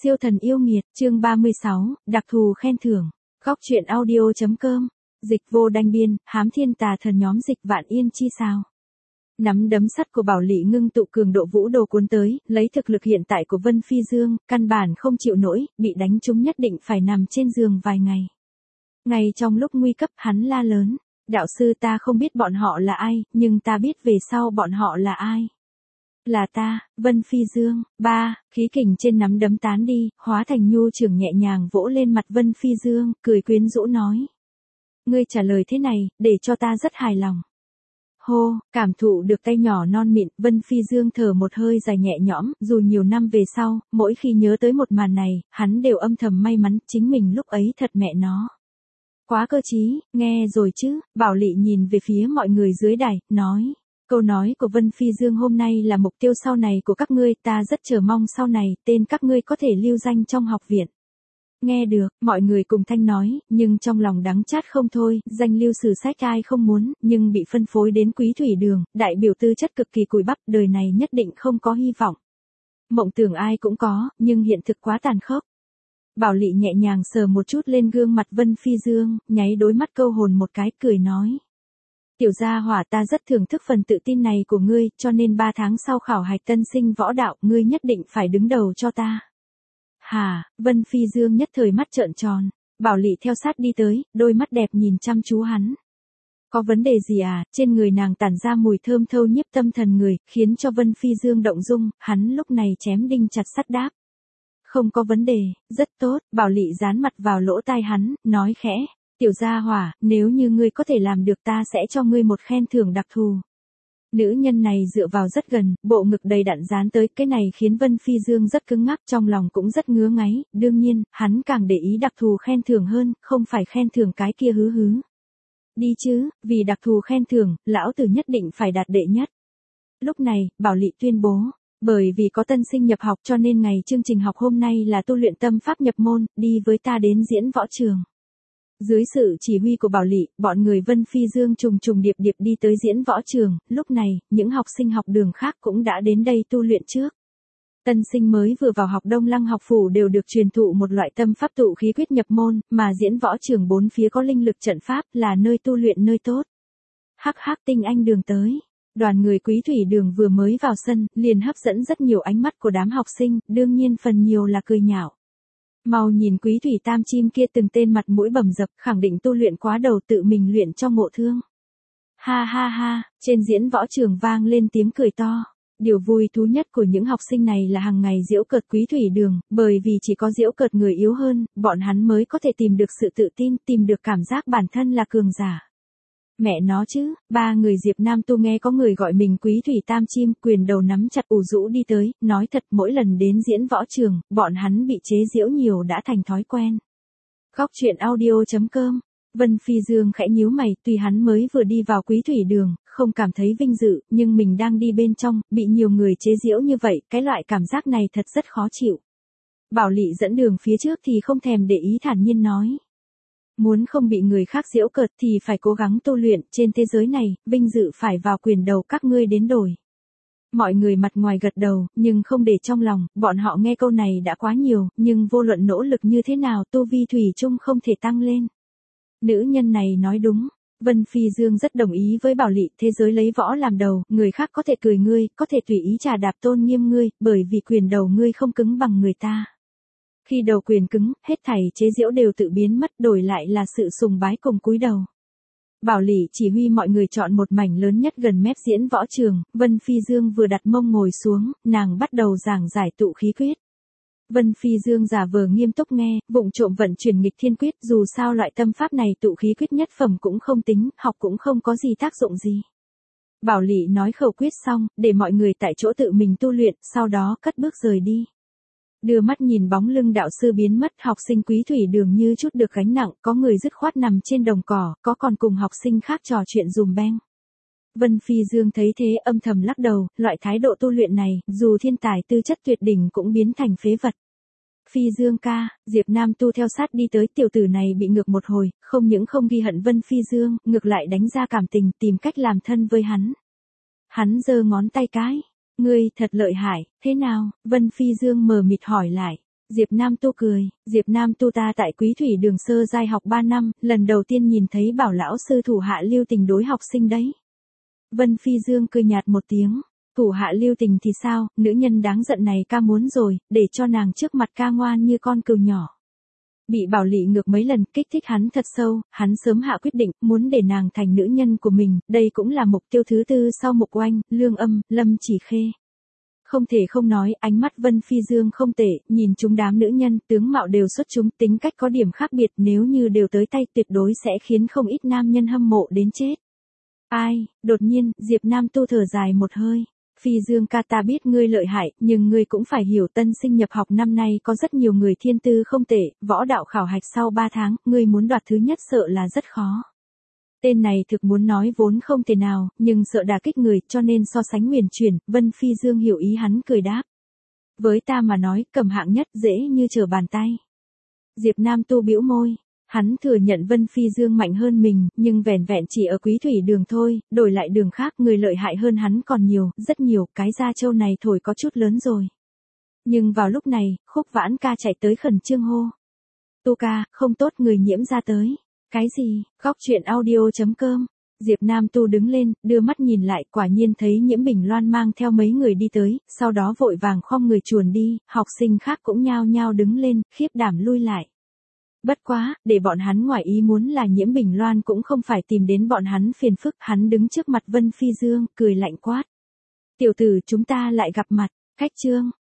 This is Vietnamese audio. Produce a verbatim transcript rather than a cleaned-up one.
Siêu thần yêu nghiệt, chương ba mươi sáu, đặc thù khen thưởng. Góc truyện audio.com. Dịch vô đanh biên, hám thiên tà thần nhóm dịch vạn yên chi sao. Nắm đấm sắt của Bảo Lị ngưng tụ cường độ vũ đồ cuốn tới, lấy thực lực hiện tại của Vân Phi Dương, căn bản không chịu nổi, bị đánh trúng nhất định phải nằm trên giường vài ngày. Ngay trong lúc nguy cấp hắn la lớn, đạo sư ta không biết bọn họ là ai, nhưng ta biết về sau bọn họ là ai. Là ta, Vân Phi Dương. Ba, khí kình trên nắm đấm tán đi, hóa thành nhu trưởng nhẹ nhàng vỗ lên mặt Vân Phi Dương, cười quyến rũ nói. Ngươi trả lời thế này, để cho ta rất hài lòng. Hô, cảm thụ được tay nhỏ non mịn, Vân Phi Dương thở một hơi dài nhẹ nhõm, dù nhiều năm về sau, mỗi khi nhớ tới một màn này, hắn đều âm thầm may mắn, chính mình lúc ấy thật mẹ nó. Quá cơ trí, nghe rồi chứ, Bảo Lị nhìn về phía mọi người dưới đài, nói. Câu nói của Vân Phi Dương hôm nay là mục tiêu sau này của các ngươi, ta rất chờ mong sau này, tên các ngươi có thể lưu danh trong học viện. Nghe được, mọi người cùng thanh nói, nhưng trong lòng đắng chát không thôi, danh lưu sử sách ai không muốn, nhưng bị phân phối đến Quý Thủy Đường, đại biểu tư chất cực kỳ cùi bắp, đời này nhất định không có hy vọng. Mộng tưởng ai cũng có, nhưng hiện thực quá tàn khốc. Bảo Lị nhẹ nhàng sờ một chút lên gương mặt Vân Phi Dương, nháy đôi mắt câu hồn một cái, cười nói. Tiểu gia hỏa, ta rất thưởng thức phần tự tin này của ngươi, cho nên ba tháng sau khảo hạch tân sinh võ đạo, ngươi nhất định phải đứng đầu cho ta. Hà, Vân Phi Dương nhất thời mắt trợn tròn, Bảo Lị theo sát đi tới, đôi mắt đẹp nhìn chăm chú hắn. Có vấn đề gì à, trên người nàng tản ra mùi thơm thâu nhiếp tâm thần người, khiến cho Vân Phi Dương động dung, hắn lúc này chém đinh chặt sắt đáp. Không có vấn đề, rất tốt, Bảo Lị dán mặt vào lỗ tai hắn, nói khẽ. Tiểu gia hỏa, nếu như ngươi có thể làm được ta sẽ cho ngươi một khen thưởng đặc thù. Nữ nhân này dựa vào rất gần, bộ ngực đầy đặn dán tới, cái này khiến Vân Phi Dương rất cứng ngắc, trong lòng cũng rất ngứa ngáy, đương nhiên, hắn càng để ý đặc thù khen thưởng hơn, không phải khen thưởng cái kia hứ hứ. Đi chứ, vì đặc thù khen thưởng, lão tử nhất định phải đạt đệ nhất. Lúc này, Bảo Lị tuyên bố. Bởi vì có tân sinh nhập học cho nên ngày chương trình học hôm nay là tu luyện tâm pháp nhập môn, đi với ta đến diễn võ trường. Dưới sự chỉ huy của Bảo Lị, bọn người Vân Phi Dương trùng trùng điệp điệp đi tới diễn võ trường, lúc này, những học sinh học đường khác cũng đã đến đây tu luyện trước. Tân sinh mới vừa vào học Đông Lăng học phủ đều được truyền thụ một loại tâm pháp tụ khí quyết nhập môn, mà diễn võ trường bốn phía có linh lực trận pháp, là nơi tu luyện nơi tốt. Hắc hắc tinh anh đường tới. Đoàn người Quý Thủy Đường vừa mới vào sân, liền hấp dẫn rất nhiều ánh mắt của đám học sinh, đương nhiên phần nhiều là cười nhạo. Mau nhìn Quý Thủy Tam chim kia từng tên mặt mũi bầm dập, khẳng định tu luyện quá đầu tự mình luyện cho ngộ thương. Ha ha ha, trên diễn võ trường vang lên tiếng cười to. Điều vui thú nhất của những học sinh này là hàng ngày giễu cợt Quý Thủy Đường, bởi vì chỉ có giễu cợt người yếu hơn, bọn hắn mới có thể tìm được sự tự tin, tìm được cảm giác bản thân là cường giả. Mẹ nó chứ, ba người Diệp Nam Tu nghe có người gọi mình Quý Thủy Tam Chim, quyền đầu nắm chặt ủ rũ đi tới, nói thật mỗi lần đến diễn võ trường, bọn hắn bị chế giễu nhiều đã thành thói quen. Góc truyện audio.com. Vân Phi Dương khẽ nhíu mày, tuy hắn mới vừa đi vào Quý Thủy Đường, không cảm thấy vinh dự, nhưng mình đang đi bên trong, bị nhiều người chế giễu như vậy, cái loại cảm giác này thật rất khó chịu. Bảo Lị dẫn đường phía trước thì không thèm để ý, thản nhiên nói. Muốn không bị người khác giễu cợt thì phải cố gắng tu luyện, trên thế giới này, vinh dự phải vào quyền đầu các ngươi đến đổi. Mọi người mặt ngoài gật đầu, nhưng không để trong lòng, bọn họ nghe câu này đã quá nhiều, nhưng vô luận nỗ lực như thế nào tu vi thủy chung không thể tăng lên. Nữ nhân này nói đúng, Vân Phi Dương rất đồng ý với Bảo Lị, thế giới lấy võ làm đầu, người khác có thể cười ngươi, có thể tùy ý trà đạp tôn nghiêm ngươi, bởi vì quyền đầu ngươi không cứng bằng người ta. Khi đầu quyền cứng, hết thảy chế giễu đều tự biến mất, đổi lại là sự sùng bái cùng cúi đầu. Bảo Lị chỉ huy mọi người chọn một mảnh lớn nhất gần mép diễn võ trường, Vân Phi Dương vừa đặt mông ngồi xuống, nàng bắt đầu giảng giải tụ khí quyết. Vân Phi Dương giả vờ nghiêm túc nghe, vụng trộm vận chuyển nghịch thiên quyết, dù sao loại tâm pháp này tụ khí quyết nhất phẩm cũng không tính, học cũng không có gì tác dụng gì. Bảo Lị nói khẩu quyết xong, để mọi người tại chỗ tự mình tu luyện, sau đó cất bước rời đi. Đưa mắt nhìn bóng lưng đạo sư biến mất, học sinh Quý Thủy Đường như chút được gánh nặng, có người dứt khoát nằm trên đồng cỏ, có còn cùng học sinh khác trò chuyện dùm beng. Vân Phi Dương thấy thế âm thầm lắc đầu, loại thái độ tu luyện này, dù thiên tài tư chất tuyệt đỉnh cũng biến thành phế vật. Phi Dương ca, Diệp Nam Tu theo sát đi tới, tiểu tử này bị ngược một hồi, không những không ghi hận Vân Phi Dương, ngược lại đánh ra cảm tình, tìm cách làm thân với hắn. Hắn giơ ngón tay cái. Ngươi thật lợi hại, thế nào? Vân Phi Dương mờ mịt hỏi lại. Diệp Nam Tu cười, Diệp Nam Tu ta tại Quý Thủy Đường sơ giai học ba năm, lần đầu tiên nhìn thấy Bảo lão sư thủ hạ lưu tình đối học sinh đấy. Vân Phi Dương cười nhạt một tiếng, thủ hạ lưu tình thì sao, nữ nhân đáng giận này ca muốn rồi, để cho nàng trước mặt ca ngoan như con cừu nhỏ. Bị Bảo Lị ngược mấy lần kích thích hắn thật sâu, hắn sớm hạ quyết định, muốn để nàng thành nữ nhân của mình, đây cũng là mục tiêu thứ tư sau Mục Oanh, Lương Âm, Lâm Chỉ Khê. Không thể không nói, ánh mắt Vân Phi Dương không tệ, nhìn chúng đám nữ nhân, tướng mạo đều xuất chúng, tính cách có điểm khác biệt, nếu như đều tới tay tuyệt đối sẽ khiến không ít nam nhân hâm mộ đến chết. Ai, đột nhiên, Diệp Nam Tu thở dài một hơi. Phi Dương ca, ta biết ngươi lợi hại, nhưng ngươi cũng phải hiểu tân sinh nhập học năm nay có rất nhiều người thiên tư không tệ, võ đạo khảo hạch sau ba tháng, ngươi muốn đoạt thứ nhất sợ là rất khó. Tên này thực muốn nói vốn không thể nào, nhưng sợ đả kích người cho nên so sánh huyền chuyển, Vân Phi Dương hiểu ý hắn cười đáp. Với ta mà nói, cầm hạng nhất dễ như trở bàn tay. Diệp Nam Tu bĩu môi. Hắn thừa nhận Vân Phi Dương mạnh hơn mình, nhưng vẻn vẹn chỉ ở Quý Thủy Đường thôi, đổi lại đường khác người lợi hại hơn hắn còn nhiều, rất nhiều, cái da trâu này thổi có chút lớn rồi. Nhưng vào lúc này, Khúc Vãn ca chạy tới khẩn trương hô. Tu ca, không tốt, người nhiễm ra tới. Cái gì, góc truyện audio chấm com. Diệp Nam Tu đứng lên, đưa mắt nhìn lại, quả nhiên thấy Nhiễm Bình Loan mang theo mấy người đi tới, sau đó vội vàng khom người chuồn đi, học sinh khác cũng nhao nhao đứng lên, khiếp đảm lui lại. Bất quá, để bọn hắn ngoài ý muốn là Nhiễm Bình Loan cũng không phải tìm đến bọn hắn phiền phức, hắn đứng trước mặt Vân Phi Dương, cười lạnh quát. Tiểu tử, chúng ta lại gặp mặt, khách trương.